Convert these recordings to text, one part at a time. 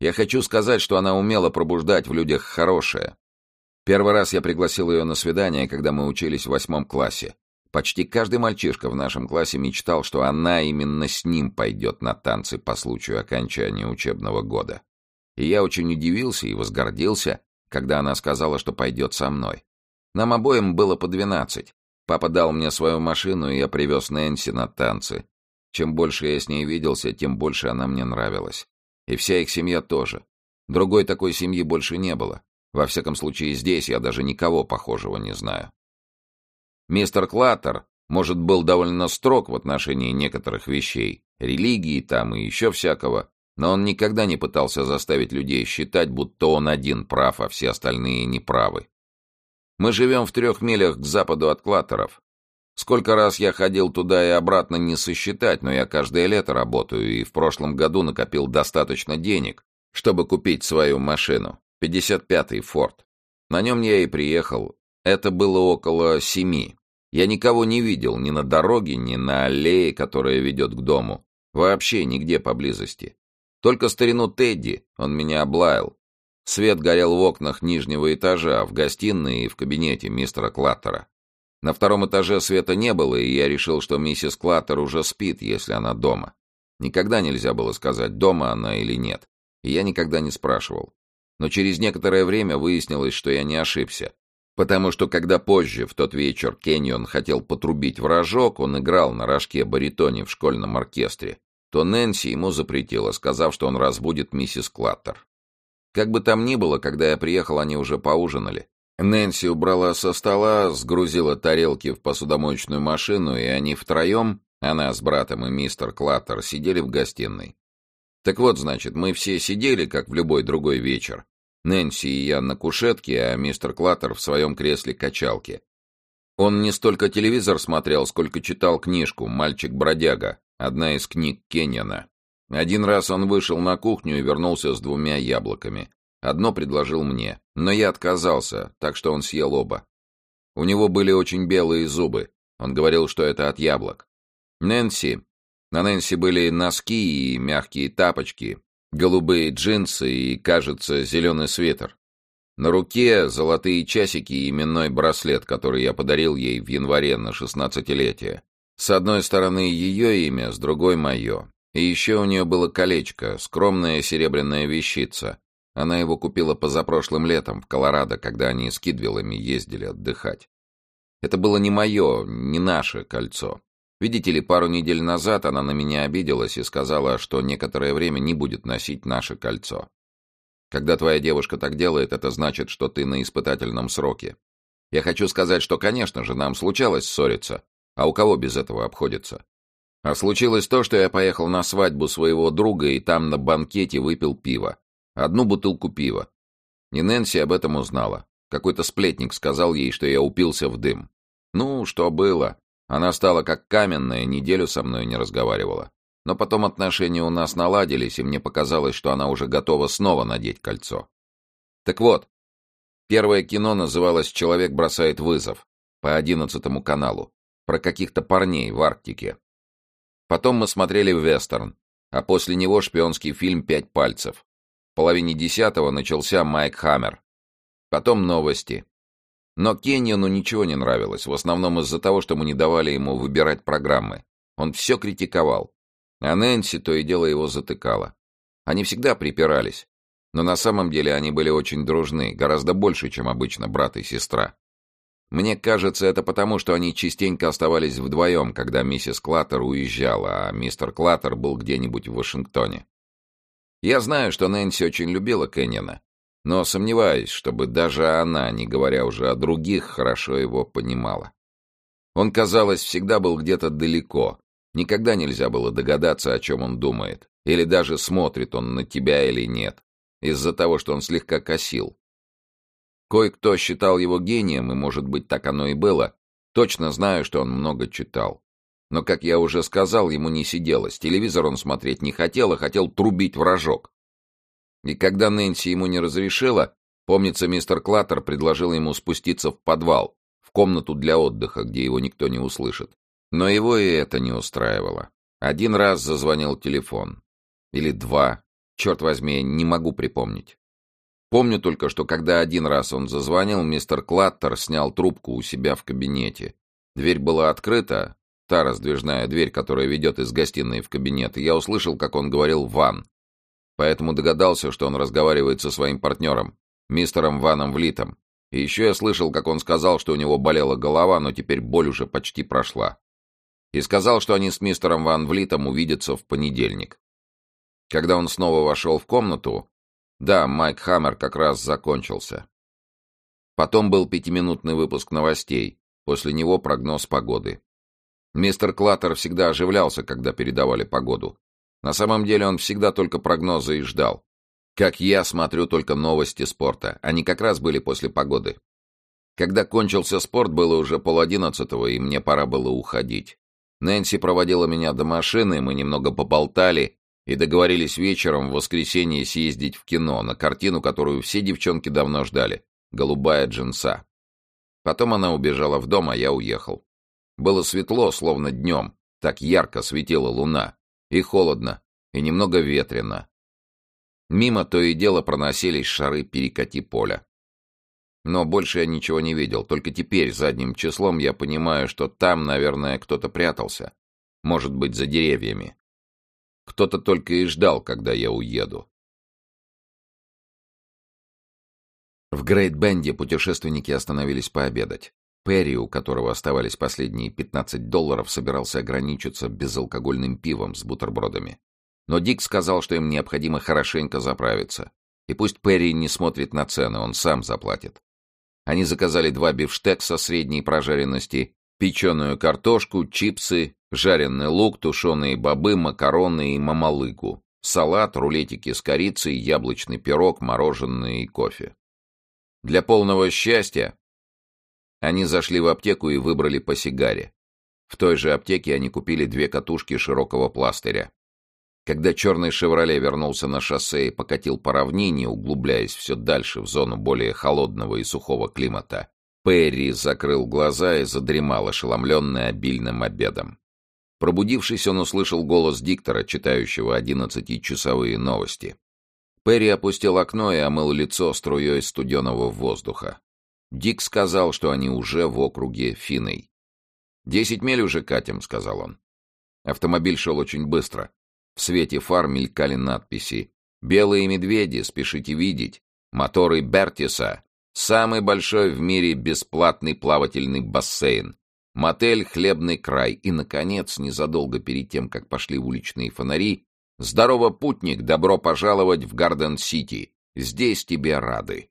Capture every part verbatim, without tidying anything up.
Я хочу сказать, что она умела пробуждать в людях хорошее. Первый раз я пригласил ее на свидание, когда мы учились в восьмом классе. Почти каждый мальчишка в нашем классе мечтал, что она именно с ним пойдет на танцы по случаю окончания учебного года. И я очень удивился и возгордился, когда она сказала, что пойдет со мной. Нам обоим было по двенадцать. Папа дал мне свою машину, и я привез Нэнси на танцы. Чем больше я с ней виделся, тем больше она мне нравилась. И вся их семья тоже. Другой такой семьи больше не было. Во всяком случае, здесь я даже никого похожего не знаю. Мистер Клаттер, может, был довольно строг в отношении некоторых вещей, религии там и еще всякого, но он никогда не пытался заставить людей считать, будто он один прав, а все остальные неправы. Мы живем в трех милях к западу от Клаттеров. Сколько раз я ходил туда и обратно не сосчитать, но я каждое лето работаю и в прошлом году накопил достаточно денег, чтобы купить свою машину, пятьдесят пятый Форд. На нем я и приехал. Это было около семи. Я никого не видел ни на дороге, ни на аллее, которая ведет к дому. Вообще нигде поблизости. Только старину Тедди, он меня облаял. Свет горел в окнах нижнего этажа, в гостиной и в кабинете мистера Клаттера. На втором этаже света не было, и я решил, что миссис Клаттер уже спит, если она дома. Никогда нельзя было сказать, дома она или нет. И я никогда не спрашивал. Но через некоторое время выяснилось, что я не ошибся. Потому что когда позже, в тот вечер, Кеннион хотел потрубить в рожок, он играл на рожке-баритоне в школьном оркестре, то Нэнси ему запретила, сказав, что он разбудит миссис Клаттер. Как бы там ни было, когда я приехал, они уже поужинали. Нэнси убрала со стола, сгрузила тарелки в посудомоечную машину, и они втроем, она с братом и мистер Клаттер, сидели в гостиной. Так вот, значит, мы все сидели, как в любой другой вечер. Нэнси и я на кушетке, а мистер Клаттер в своем кресле-качалке. Он не столько телевизор смотрел, сколько читал книжку «Мальчик-бродяга», одна из книг Кенниона. Один раз он вышел на кухню и вернулся с двумя яблоками. Одно предложил мне, но я отказался, так что он съел оба. У него были очень белые зубы. Он говорил, что это от яблок. Нэнси. На Нэнси были носки и мягкие тапочки, голубые джинсы и, кажется, зеленый свитер. На руке золотые часики и именной браслет, который я подарил ей в январе на шестнадцатилетие. С одной стороны ее имя, с другой мое. И еще у нее было колечко, скромная серебряная вещица. Она его купила позапрошлым летом в Колорадо, когда они с Кидвиллами ездили отдыхать. Это было не мое, не наше кольцо. Видите ли, пару недель назад она на меня обиделась и сказала, что некоторое время не будет носить наше кольцо. Когда твоя девушка так делает, это значит, что ты на испытательном сроке. Я хочу сказать, что, конечно же, нам случалось ссориться, а у кого без этого обходится? А случилось то, что я поехал на свадьбу своего друга и там на банкете выпил пиво. Одну бутылку пива. И Нэнси об этом узнала. Какой-то сплетник сказал ей, что я упился в дым. Ну, что было? Она стала как каменная, неделю со мной не разговаривала. Но потом отношения у нас наладились, и мне показалось, что она уже готова снова надеть кольцо. Так вот, первое кино называлось «Человек бросает вызов» по одиннадцатому каналу, про каких-то парней в Арктике. Потом мы смотрели вестерн, а после него шпионский фильм «Пять пальцев». В половине десятого начался Майк Хаммер. Потом новости. Но Кенниону ничего не нравилось, в основном из-за того, что мы не давали ему выбирать программы. Он все критиковал. А Нэнси то и дело его затыкала. Они всегда припирались. Но на самом деле они были очень дружны, гораздо больше, чем обычно брат и сестра. Мне кажется, это потому, что они частенько оставались вдвоем, когда миссис Клаттер уезжала, а мистер Клаттер был где-нибудь в Вашингтоне. Я знаю, что Нэнси очень любила Кенниона, но сомневаюсь, чтобы даже она, не говоря уже о других, хорошо его понимала. Он, казалось, всегда был где-то далеко. Никогда нельзя было догадаться, о чем он думает, или даже смотрит он на тебя или нет, из-за того, что он слегка косил. Кое-кто считал его гением, и, может быть, так оно и было. Точно знаю, что он много читал. Но, как я уже сказал, ему не сиделось. Телевизор он смотреть не хотел, а хотел трубить в рожок. И когда Нэнси ему не разрешила, помнится, мистер Клаттер предложил ему спуститься в подвал, в комнату для отдыха, где его никто не услышит. Но его и это не устраивало. Один раз зазвонил телефон. Или два. Черт возьми, не могу припомнить. Помню только, что когда один раз он зазвонил, мистер Клаттер снял трубку у себя в кабинете. Дверь была открыта, та раздвижная дверь, которая ведет из гостиной в кабинет, и я услышал, как он говорил «Ван». Поэтому догадался, что он разговаривает со своим партнером, мистером Ваном Влитом. И еще я слышал, как он сказал, что у него болела голова, но теперь боль уже почти прошла. И сказал, что они с мистером Ван Влитом увидятся в понедельник. Когда он снова вошел в комнату, да, Майк Хаммер как раз закончился. Потом был пятиминутный выпуск новостей, после него прогноз погоды. Мистер Клаттер всегда оживлялся, когда передавали погоду. На самом деле он всегда только прогнозы и ждал. Как я смотрю только новости спорта, они как раз были после погоды. Когда кончился спорт, было уже полодиннадцатого, и мне пора было уходить. Нэнси проводила меня до машины, мы немного поболтали и договорились вечером в воскресенье съездить в кино на картину, которую все девчонки давно ждали — «Голубая джинса». Потом она убежала в дом, а я уехал. Было светло, словно днем, так ярко светила луна, и холодно, и немного ветрено. Мимо то и дело проносились шары перекати поля. Но больше я ничего не видел, только теперь, задним числом, я понимаю, что там, наверное, кто-то прятался. Может быть, за деревьями. Кто-то только и ждал, когда я уеду. В Грейт-Бенде путешественники остановились пообедать. Перри, у которого оставались последние пятнадцать долларов, собирался ограничиться безалкогольным пивом с бутербродами. Но Дик сказал, что им необходимо хорошенько заправиться. И пусть Перри не смотрит на цены, он сам заплатит. Они заказали два бифштекса средней прожаренности, печеную картошку, чипсы, жареный лук, тушеные бобы, макароны и мамалыгу, салат, рулетики с корицей, яблочный пирог, мороженое и кофе. Для полного счастья они зашли в аптеку и выбрали по сигаре. В той же аптеке они купили две катушки широкого пластыря. Когда черный «Шевроле» вернулся на шоссе и покатил по равнине, углубляясь все дальше в зону более холодного и сухого климата, Перри закрыл глаза и задремал, ошеломленный обильным обедом. Пробудившись, он услышал голос диктора, читающего одиннадцатичасовые новости. Перри опустил окно и омыл лицо струей студеного воздуха. Дик сказал, что они уже в округе Финней. «Десять миль уже катим», — сказал он. Автомобиль шел очень быстро. В свете фар мелькали надписи «Белые медведи, спешите видеть», «Моторы Бертиса», «Самый большой в мире бесплатный плавательный бассейн», «Мотель Хлебный край» и, наконец, незадолго перед тем, как пошли уличные фонари, «Здорово, путник, добро пожаловать в Гарден-Сити, здесь тебе рады».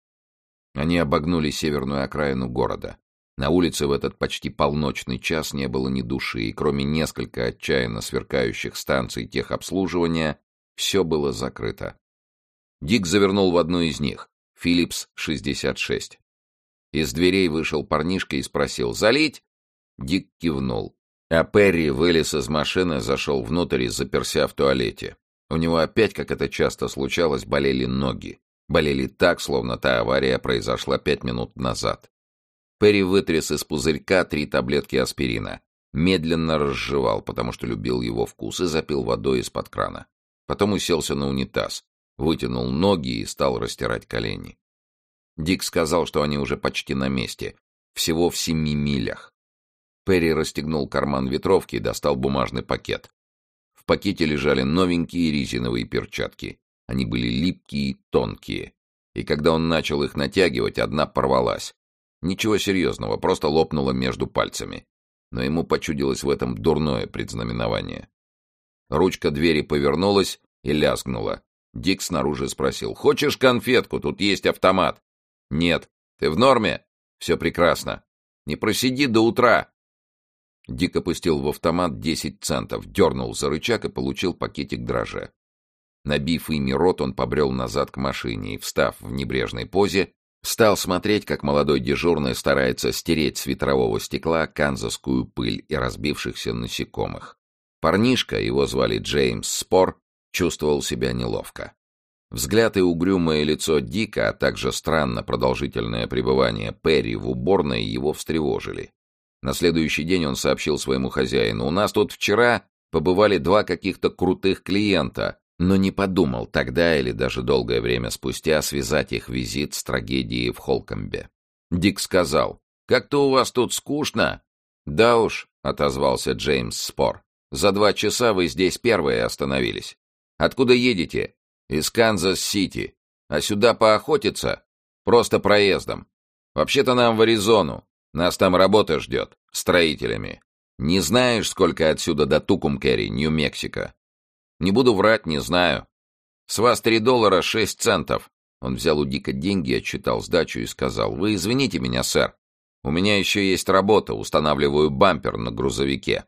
Они обогнули северную окраину города. На улице в этот почти полночный час не было ни души, и кроме нескольких отчаянно сверкающих станций техобслуживания, все было закрыто. Дик завернул в одну из них, Philips шестьдесят шесть. Из дверей вышел парнишка и спросил «Залить?». Дик кивнул. А Перри вылез из машины, зашел внутрь и заперся в туалете. У него опять, как это часто случалось, болели ноги. Болели так, словно та авария произошла пять минут назад. Перри вытряс из пузырька три таблетки аспирина. Медленно разжевал, потому что любил его вкус, и запил водой из-под крана. Потом уселся на унитаз, вытянул ноги и стал растирать колени. Дик сказал, что они уже почти на месте, всего в семи милях. Перри расстегнул карман ветровки и достал бумажный пакет. В пакете лежали новенькие резиновые перчатки. Они были липкие и тонкие. И когда он начал их натягивать, одна порвалась. Ничего серьезного, просто лопнула между пальцами. Но ему почудилось в этом дурное предзнаменование. Ручка двери повернулась и лязгнула. Дик снаружи спросил: «Хочешь конфетку? Тут есть автомат». «Нет. Ты в норме?» «Все прекрасно. Не просиди до утра». Дик опустил в автомат десять центов, дернул за рычаг и получил пакетик дрожжа. Набив ими рот, он побрел назад к машине и, встав в небрежной позе, стал смотреть, как молодой дежурный старается стереть с ветрового стекла канзасскую пыль и разбившихся насекомых. Парнишка, его звали Джеймс Спор, чувствовал себя неловко. Взгляд и угрюмое лицо Дика, а также странно продолжительное пребывание Перри в уборной его встревожили. На следующий день он сообщил своему хозяину: «У нас тут вчера побывали два каких-то крутых клиента, но не подумал тогда или даже долгое время спустя связать их визит с трагедией в Холкомбе. Дик сказал: «Как-то у вас тут скучно». «Да уж», — отозвался Джеймс Спор, — «за два часа вы здесь первые остановились. Откуда едете?» «Из Канзас-Сити. А сюда поохотиться?» «Просто проездом. Вообще-то нам в Аризону. Нас там работа ждет. Строителями. Не знаешь, сколько отсюда до Тукумкери, Нью-Мексико?» «Не буду врать, не знаю. С вас три доллара шесть центов». Он взял у Дика деньги, отсчитал сдачу и сказал: «Вы извините меня, сэр. У меня еще есть работа, устанавливаю бампер на грузовике».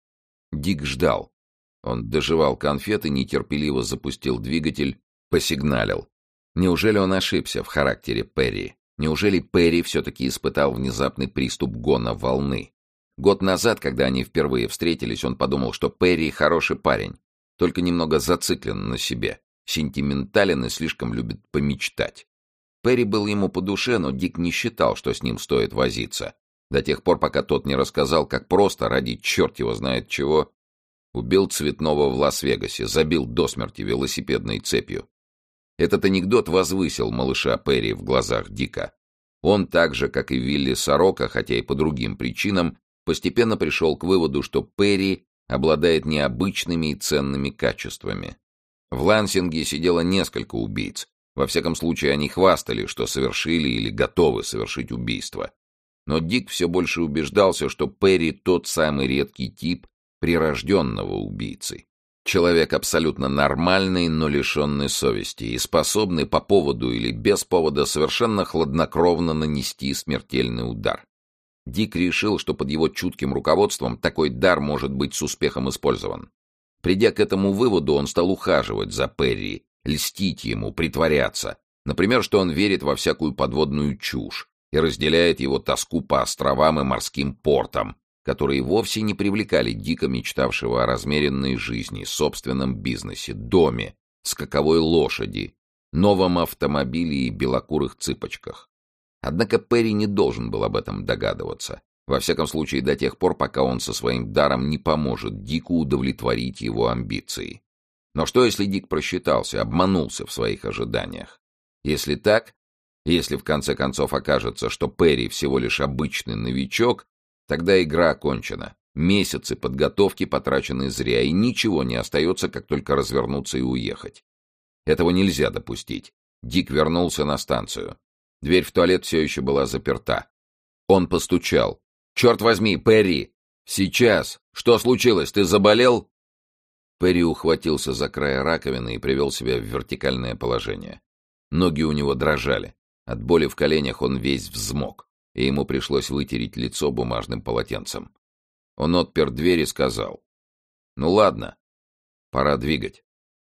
Дик ждал. Он дожевал конфеты, нетерпеливо запустил двигатель, посигналил. Неужели он ошибся в характере Перри? Неужели Перри все-таки испытал внезапный приступ гона волны? Год назад, когда они впервые встретились, он подумал, что Перри хороший парень, только немного зациклен на себе, сентиментален и слишком любит помечтать. Перри был ему по душе, но Дик не считал, что с ним стоит возиться, до тех пор, пока тот не рассказал, как просто, ради черт его знает чего, убил Цветного в Лас-Вегасе, забил до смерти велосипедной цепью. Этот анекдот возвысил малыша Перри в глазах Дика. Он так же, как и Вилли Сорока, хотя и по другим причинам, постепенно пришел к выводу, что Перри обладает необычными и ценными качествами. В Лансинге сидело несколько убийц. Во всяком случае, они хвастали, что совершили или готовы совершить убийство. Но Дик все больше убеждался, что Перри тот самый редкий тип прирожденного убийцы. Человек абсолютно нормальный, но лишенный совести и способный по поводу или без повода совершенно хладнокровно нанести смертельный удар. Дик решил, что под его чутким руководством такой дар может быть с успехом использован. Придя к этому выводу, он стал ухаживать за Перри, льстить ему, притворяться. Например, что он верит во всякую подводную чушь и разделяет его тоску по островам и морским портам, которые вовсе не привлекали Дика, мечтавшего о размеренной жизни, собственном бизнесе, доме, скаковой лошади, новом автомобиле и белокурых цыпочках. Однако Перри не должен был об этом догадываться, во всяком случае до тех пор, пока он со своим даром не поможет Дику удовлетворить его амбиции. Но что, если Дик просчитался, обманулся в своих ожиданиях? Если так, если в конце концов окажется, что Перри всего лишь обычный новичок, тогда игра окончена. Месяцы подготовки потрачены зря, и ничего не остается, как только развернуться и уехать. Этого нельзя допустить. Дик вернулся на станцию. Дверь в туалет все еще была заперта. Он постучал. «Черт возьми, Перри!» «Сейчас! Что случилось? Ты заболел?» Перри ухватился за край раковины и привел себя в вертикальное положение. Ноги у него дрожали. От боли в коленях он весь взмок, и ему пришлось вытереть лицо бумажным полотенцем. Он отпер дверь и сказал: «Ну ладно, пора двигать».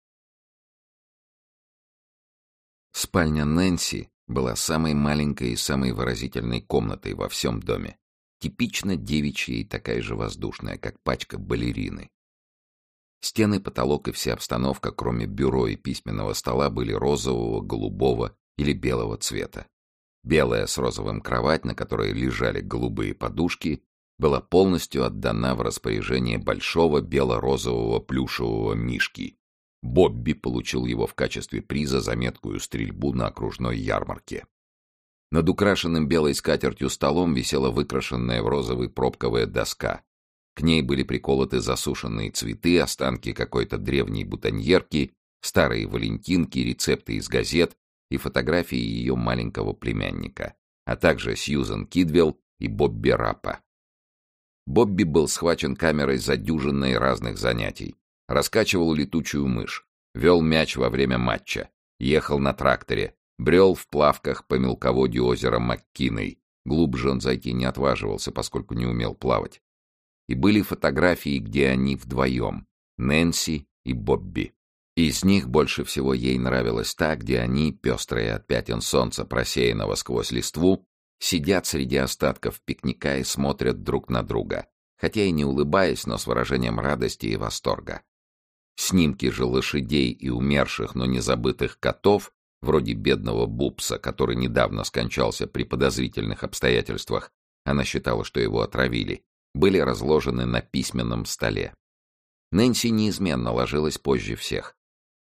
Спальня Нэнси была самой маленькой и самой выразительной комнатой во всем доме. Типично девичья и такая же воздушная, как пачка балерины. Стены, потолок и вся обстановка, кроме бюро и письменного стола, были розового, голубого или белого цвета. Белая с розовым кровать, на которой лежали голубые подушки, была полностью отдана в распоряжение большого бело-розового плюшевого мишки. Бобби получил его в качестве приза за меткую стрельбу на окружной ярмарке. Над украшенным белой скатертью столом висела выкрашенная в розовый пробковая доска. К ней были приколоты засушенные цветы, останки какой-то древней бутоньерки, старые валентинки, рецепты из газет и фотографии ее маленького племянника, а также Сьюзен Кидвелл и Бобби Раппа. Бобби был схвачен камерой за дюжиной разных занятий. Раскачивал летучую мышь, вел мяч во время матча, ехал на тракторе, брел в плавках по мелководью озера Маккиной. Глубже он зайти не отваживался, поскольку не умел плавать. И были фотографии, где они вдвоем, Нэнси и Бобби. Из них больше всего ей нравилась та, где они, пестрые от пятен солнца, просеянного сквозь листву, сидят среди остатков пикника и смотрят друг на друга, хотя и не улыбаясь, но с выражением радости и восторга. Снимки же лошадей и умерших, но не забытых котов, вроде бедного Бупса, который недавно скончался при подозрительных обстоятельствах, она считала, что его отравили, были разложены на письменном столе. Нэнси неизменно ложилась позже всех.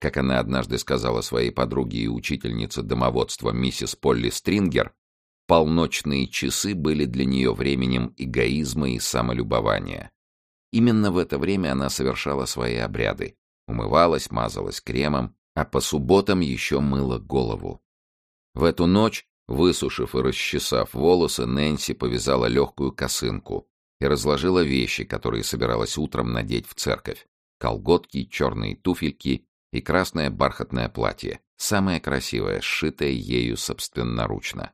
Как она однажды сказала своей подруге и учительнице домоводства миссис Полли Стрингер, полночные часы были для нее временем эгоизма и самолюбования. Именно в это время она совершала свои обряды. Умывалась, мазалась кремом, а по субботам еще мыла голову. В эту ночь, высушив и расчесав волосы, Нэнси повязала легкую косынку и разложила вещи, которые собиралась утром надеть в церковь: колготки, черные туфельки и красное бархатное платье, самое красивое, сшитое ею собственноручно.